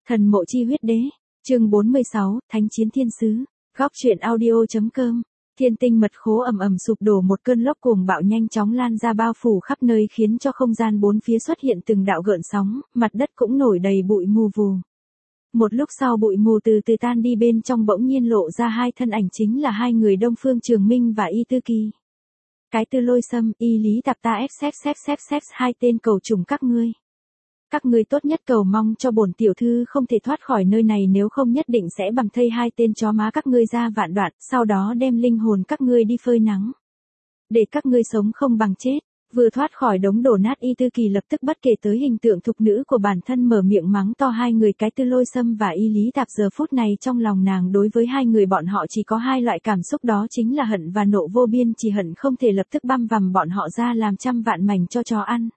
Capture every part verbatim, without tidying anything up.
Thần mộ chi huyết đế, chương bốn mươi sáu, Thánh chiến thiên sứ, góc truyện audio.com. Thiên tinh mật khố ầm ầm sụp đổ, một cơn lốc cuồng bạo nhanh chóng lan ra bao phủ khắp nơi, khiến cho không gian bốn phía xuất hiện từng đạo gợn sóng, mặt đất cũng nổi đầy bụi mù vù. Một lúc sau bụi mù từ từ tan đi, bên trong bỗng nhiên lộ ra hai thân ảnh, chính là hai người Đông Phương Trường Minh và Y Tư Kỳ. Cái Tư Lôi Sâm, Y Lý Tạp ta ép xếp xếp xếp xếp hai tên cầu trùng các ngươi. Các ngươi tốt nhất cầu mong cho bổn tiểu thư không thể thoát khỏi nơi này, nếu không nhất định sẽ bằng thây hai tên chó má các ngươi ra vạn đoạn, sau đó đem linh hồn các ngươi đi phơi nắng. Để các ngươi sống không bằng chết. Vừa thoát khỏi đống đổ nát, Y Tư Kỳ lập tức bất kể tới hình tượng thục nữ của bản thân, mở miệng mắng to hai người cái Tư Lôi Sâm và Y Lý Tạp. Giờ phút này trong lòng nàng đối với hai người bọn họ chỉ có hai loại cảm xúc, đó chính là hận và nộ vô biên, chỉ hận không thể lập tức băm vằm bọn họ ra làm trăm vạn mảnh cho chó ăn.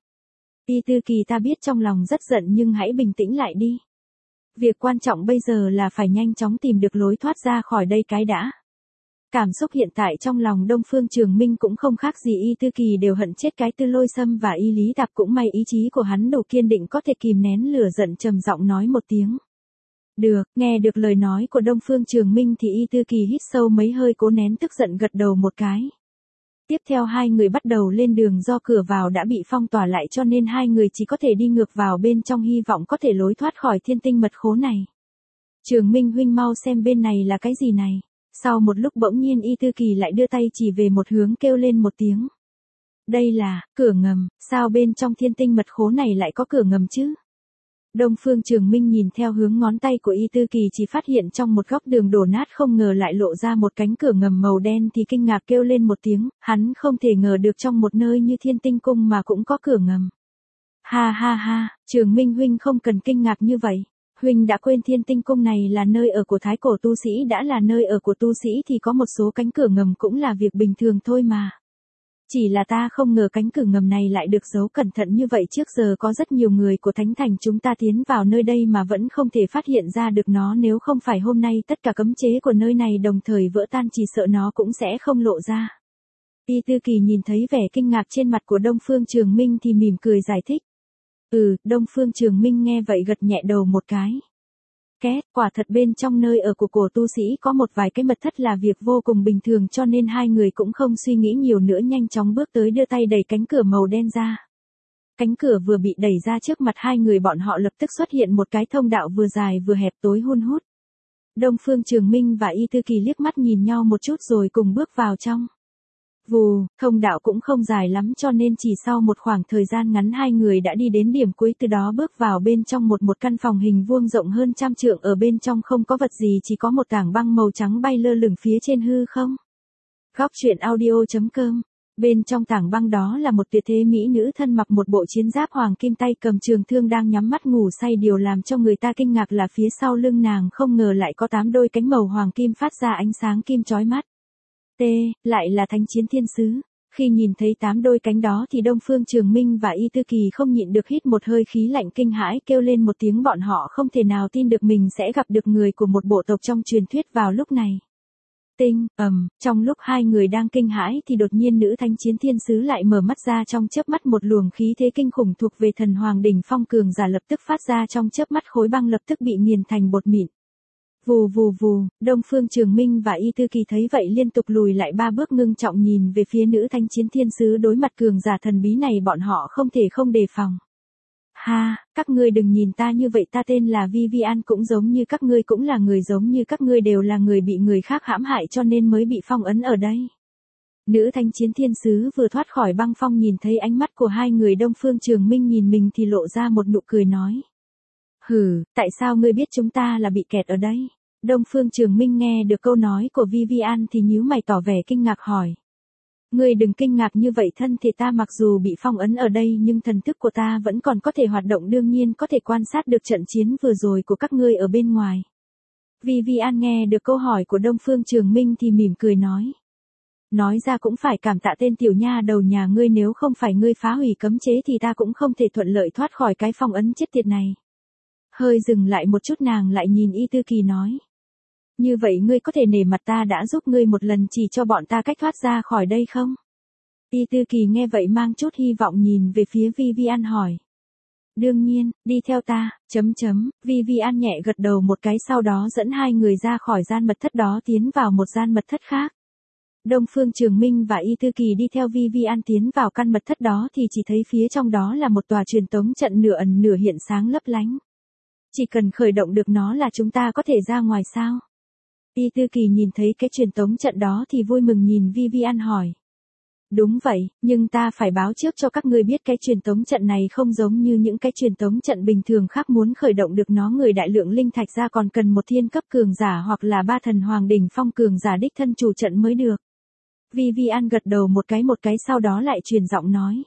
Y Tư Kỳ, ta biết trong lòng rất giận nhưng hãy bình tĩnh lại đi. Việc quan trọng bây giờ là phải nhanh chóng tìm được lối thoát ra khỏi đây cái đã. Cảm xúc hiện tại trong lòng Đông Phương Trường Minh cũng không khác gì Y Tư Kỳ, đều hận chết cái Tư Lôi Sâm và Y Lý Tạp, cũng may ý chí của hắn đủ kiên định, có thể kìm nén lửa giận, trầm giọng nói một tiếng. Được. Nghe được lời nói của Đông Phương Trường Minh thì Y Tư Kỳ hít sâu mấy hơi, cố nén tức giận, gật đầu một cái. Tiếp theo hai người bắt đầu lên đường, do cửa vào đã bị phong tỏa lại cho nên hai người chỉ có thể đi ngược vào bên trong, hy vọng có thể lối thoát khỏi thiên tinh mật khố này. Trường Minh huynh mau xem bên này là cái gì này. Sau một lúc bỗng nhiên Y Tư Kỳ lại đưa tay chỉ về một hướng, kêu lên một tiếng. Đây là cửa ngầm. Sao bên trong thiên tinh mật khố này lại có cửa ngầm chứ? Đông Phương Trường Minh nhìn theo hướng ngón tay của Y Tư Kỳ, chỉ phát hiện trong một góc đường đổ nát không ngờ lại lộ ra một cánh cửa ngầm màu đen, thì kinh ngạc kêu lên một tiếng, hắn không thể ngờ được trong một nơi như Thiên Tinh Cung mà cũng có cửa ngầm. Ha ha ha, Trường Minh huynh không cần kinh ngạc như vậy. Huynh đã quên Thiên Tinh Cung này là nơi ở của thái cổ tu sĩ, đã là nơi ở của tu sĩ thì có một số cánh cửa ngầm cũng là việc bình thường thôi mà. Chỉ là ta không ngờ cánh cửa ngầm này lại được giấu cẩn thận như vậy, trước giờ có rất nhiều người của Thánh Thành chúng ta tiến vào nơi đây mà vẫn không thể phát hiện ra được nó, nếu không phải hôm nay tất cả cấm chế của nơi này đồng thời vỡ tan, chỉ sợ nó cũng sẽ không lộ ra. Y Tư Kỳ nhìn thấy vẻ kinh ngạc trên mặt của Đông Phương Trường Minh thì mỉm cười giải thích. Ừ, Đông Phương Trường Minh nghe vậy gật nhẹ đầu một cái. Két, quả thật bên trong nơi ở của cổ tu sĩ có một vài cái mật thất là việc vô cùng bình thường, cho nên hai người cũng không suy nghĩ nhiều nữa, nhanh chóng bước tới đưa tay đẩy cánh cửa màu đen ra. Cánh cửa vừa bị đẩy ra, trước mặt hai người bọn họ lập tức xuất hiện một cái thông đạo vừa dài vừa hẹp, tối hun hút. Đông Phương Trường Minh và Y Tư Kỳ liếc mắt nhìn nhau một chút rồi cùng bước vào trong. Vù, thông đạo cũng không dài lắm cho nên chỉ sau một khoảng thời gian ngắn hai người đã đi đến điểm cuối, từ đó bước vào bên trong một một căn phòng hình vuông rộng hơn trăm trượng, ở bên trong không có vật gì, chỉ có một tảng băng màu trắng bay lơ lửng phía trên hư không. Góc truyện audio.com. Bên trong tảng băng đó là một tuyệt thế mỹ nữ thân mặc một bộ chiến giáp hoàng kim, tay cầm trường thương đang nhắm mắt ngủ say, điều làm cho người ta kinh ngạc là phía sau lưng nàng không ngờ lại có tám đôi cánh màu hoàng kim phát ra ánh sáng kim chói mắt. T, lại là Thánh chiến thiên sứ. Khi nhìn thấy tám đôi cánh đó thì Đông Phương Trường Minh và Y Tư Kỳ không nhịn được hít một hơi khí lạnh, kinh hãi kêu lên một tiếng, bọn họ không thể nào tin được mình sẽ gặp được người của một bộ tộc trong truyền thuyết vào lúc này. Tinh, ầm, trong lúc hai người đang kinh hãi thì đột nhiên nữ Thánh chiến thiên sứ lại mở mắt ra, trong chớp mắt một luồng khí thế kinh khủng thuộc về thần hoàng đỉnh phong cường giả lập tức phát ra, trong chớp mắt khối băng lập tức bị nghiền thành bột mịn. Vù vù vù, Đông Phương Trường Minh và Y Tư Kỳ thấy vậy liên tục lùi lại ba bước, ngưng trọng nhìn về phía nữ Thánh chiến thiên sứ, đối mặt cường giả thần bí này bọn họ không thể không đề phòng. Ha, các ngươi đừng nhìn ta như vậy, ta tên là Vivian, cũng giống như các ngươi, cũng là người giống như các ngươi, đều là người bị người khác hãm hại cho nên mới bị phong ấn ở đây. Nữ Thánh chiến thiên sứ vừa thoát khỏi băng phong, nhìn thấy ánh mắt của hai người Đông Phương Trường Minh nhìn mình thì lộ ra một nụ cười nói. Hừ, tại sao ngươi biết chúng ta là bị kẹt ở đây? Đông Phương Trường Minh nghe được câu nói của Vivian thì nhíu mày tỏ vẻ kinh ngạc hỏi. Ngươi đừng kinh ngạc như vậy, thân thể ta mặc dù bị phong ấn ở đây nhưng thần thức của ta vẫn còn có thể hoạt động, đương nhiên có thể quan sát được trận chiến vừa rồi của các ngươi ở bên ngoài. Vivian nghe được câu hỏi của Đông Phương Trường Minh thì mỉm cười nói. Nói ra cũng phải cảm tạ tên tiểu nha đầu nhà ngươi, nếu không phải ngươi phá hủy cấm chế thì ta cũng không thể thuận lợi thoát khỏi cái phong ấn chết tiệt này. Hơi dừng lại một chút, nàng lại nhìn Y Tư Kỳ nói. Như vậy ngươi có thể nể mặt ta đã giúp ngươi một lần, chỉ cho bọn ta cách thoát ra khỏi đây không? Y Tư Kỳ nghe vậy mang chút hy vọng nhìn về phía Vivian hỏi. Đương nhiên, đi theo ta, chấm chấm, Vivian nhẹ gật đầu một cái sau đó dẫn hai người ra khỏi gian mật thất đó tiến vào một gian mật thất khác. Đông Phương Trường Minh và Y Tư Kỳ đi theo Vivian tiến vào căn mật thất đó thì chỉ thấy phía trong đó là một tòa truyền tống trận nửa ẩn nửa hiện sáng lấp lánh. Chỉ cần khởi động được nó là chúng ta có thể ra ngoài sao? Y Tư Kỳ nhìn thấy cái truyền tống trận đó thì vui mừng nhìn Vivian hỏi. Đúng vậy, nhưng ta phải báo trước cho các ngươi biết cái truyền tống trận này không giống như những cái truyền tống trận bình thường khác, muốn khởi động được nó người đại lượng linh thạch ra còn cần một thiên cấp cường giả hoặc là ba thần hoàng đỉnh phong cường giả đích thân chủ trận mới được. Vivian gật đầu một cái một cái sau đó lại truyền giọng nói.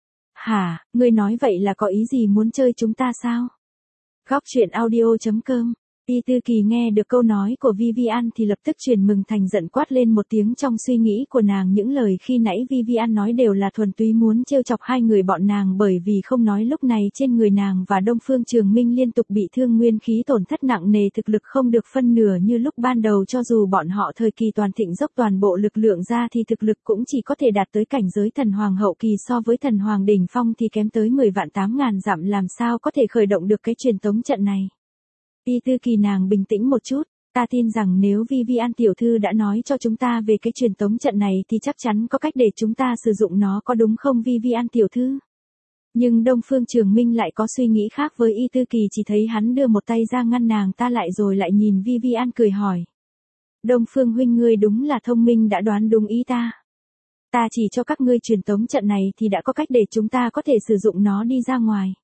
Hả, ngươi nói vậy là có ý gì, muốn chơi chúng ta sao? Góc truyện audio chấm com. Y Tư Kỳ nghe được câu nói của Vivian thì lập tức chuyển mừng thành giận, quát lên một tiếng. Trong suy nghĩ của nàng những lời khi nãy Vivian nói đều là thuần túy muốn trêu chọc hai người bọn nàng, bởi vì không nói lúc này trên người nàng và Đông Phương Trường Minh liên tục bị thương, nguyên khí tổn thất nặng nề, thực lực không được phân nửa như lúc ban đầu. Cho dù bọn họ thời kỳ toàn thịnh dốc toàn bộ lực lượng ra thì thực lực cũng chỉ có thể đạt tới cảnh giới thần hoàng hậu kỳ, so với thần hoàng đỉnh phong thì kém tới mười vạn tám ngàn dặm, làm sao có thể khởi động được cái truyền tống trận này. Y Tư Kỳ nàng bình tĩnh một chút, ta tin rằng nếu Vivian tiểu thư đã nói cho chúng ta về cái truyền tống trận này thì chắc chắn có cách để chúng ta sử dụng nó, có đúng không Vivian tiểu thư? Nhưng Đông Phương Trường Minh lại có suy nghĩ khác với Y Tư Kỳ, chỉ thấy hắn đưa một tay ra ngăn nàng ta lại rồi lại nhìn Vivian cười hỏi. Đông Phương huynh, ngươi đúng là thông minh, đã đoán đúng ý ta. Ta chỉ cho các ngươi truyền tống trận này thì đã có cách để chúng ta có thể sử dụng nó đi ra ngoài.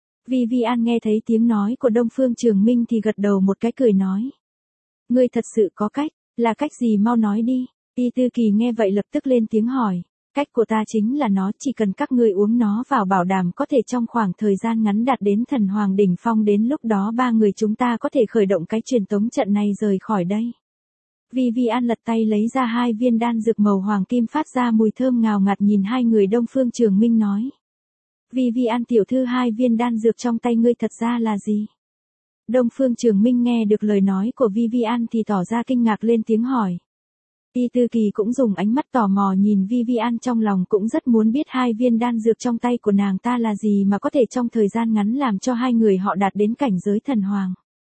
Vivian nghe thấy tiếng nói của Đông Phương Trường Minh thì gật đầu một cái cười nói. Ngươi thật sự có cách, là cách gì mau nói đi. Y Tư Kỳ nghe vậy lập tức lên tiếng hỏi. Cách của ta chính là nó, chỉ cần các ngươi uống nó vào bảo đảm có thể trong khoảng thời gian ngắn đạt đến thần hoàng đỉnh phong, đến lúc đó ba người chúng ta có thể khởi động cái truyền tống trận này rời khỏi đây. Vivian lật tay lấy ra hai viên đan dược màu hoàng kim phát ra mùi thơm ngào ngạt, nhìn hai người Đông Phương Trường Minh nói. Vivian tiểu thư, hai viên đan dược trong tay ngươi thật ra là gì? Đông Phương Trường Minh nghe được lời nói của Vivian thì tỏ ra kinh ngạc lên tiếng hỏi. Y Tư Kỳ cũng dùng ánh mắt tò mò nhìn Vivian, trong lòng cũng rất muốn biết hai viên đan dược trong tay của nàng ta là gì mà có thể trong thời gian ngắn làm cho hai người họ đạt đến cảnh giới thần hoàng.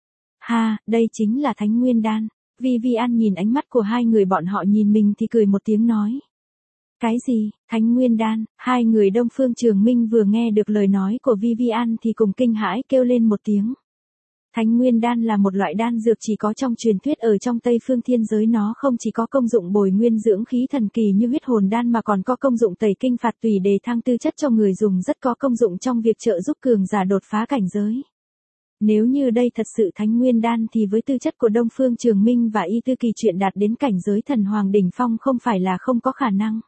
Ha, đây chính là Thánh Nguyên Đan. Vivian nhìn ánh mắt của hai người bọn họ nhìn mình thì cười một tiếng nói. Cái gì, Thánh Nguyên Đan? Hai người Đông Phương Trường Minh vừa nghe được lời nói của Vivian thì cùng kinh hãi kêu lên một tiếng. Thánh Nguyên Đan là một loại đan dược chỉ có trong truyền thuyết ở trong Tây Phương thiên giới, nó không chỉ có công dụng bồi nguyên dưỡng khí thần kỳ như huyết hồn đan mà còn có công dụng tẩy kinh phạt tùy, đề thăng tư chất cho người dùng, rất có công dụng trong việc trợ giúp cường giả đột phá cảnh giới. Nếu như đây thật sự Thánh Nguyên Đan thì với tư chất của Đông Phương Trường Minh và Y Tư Kỳ, chuyện đạt đến cảnh giới thần hoàng đỉnh phong không phải là không có khả năng.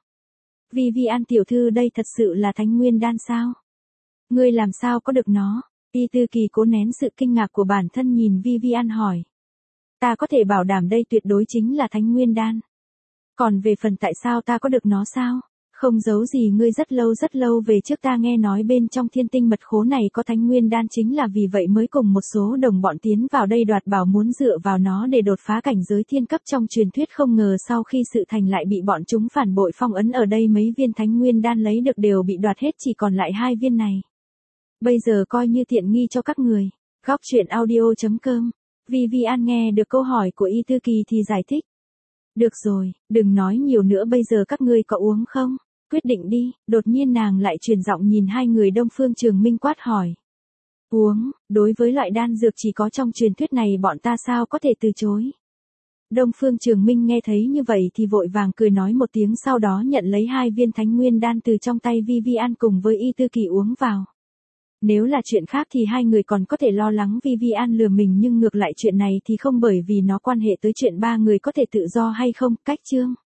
Vivian tiểu thư, đây thật sự là Thánh Nguyên Đan sao? Ngươi làm sao có được nó? Y Tư Kỳ cố nén sự kinh ngạc của bản thân nhìn Vivian hỏi. Ta có thể bảo đảm đây tuyệt đối chính là Thánh Nguyên Đan. Còn về phần tại sao ta có được nó sao? Không giấu gì ngươi, rất lâu rất lâu về trước ta nghe nói bên trong thiên tinh mật khố này có Thánh Nguyên Đan, chính là vì vậy mới cùng một số đồng bọn tiến vào đây đoạt bảo, muốn dựa vào nó để đột phá cảnh giới thiên cấp trong truyền thuyết, không ngờ sau khi sự thành lại bị bọn chúng phản bội phong ấn ở đây, mấy viên Thánh Nguyên Đan lấy được đều bị đoạt hết, chỉ còn lại hai viên này. Bây giờ coi như tiện nghi cho các người. Góc truyện audio chấm com. Vivian nghe được câu hỏi của Y Tư Kỳ thì giải thích. Được rồi, đừng nói nhiều nữa, bây giờ các ngươi có uống không? Quyết định đi. Đột nhiên nàng lại truyền giọng nhìn hai người Đông Phương Trường Minh quát hỏi. Uống, đối với loại đan dược chỉ có trong truyền thuyết này bọn ta sao có thể từ chối. Đông Phương Trường Minh nghe thấy như vậy thì vội vàng cười nói một tiếng, sau đó nhận lấy hai viên Thánh Nguyên Đan từ trong tay Vivian cùng với Y Tư Kỳ uống vào. Nếu là chuyện khác thì hai người còn có thể lo lắng Vivian lừa mình, nhưng ngược lại chuyện này thì không, bởi vì nó quan hệ tới chuyện ba người có thể tự do hay không. Cách chương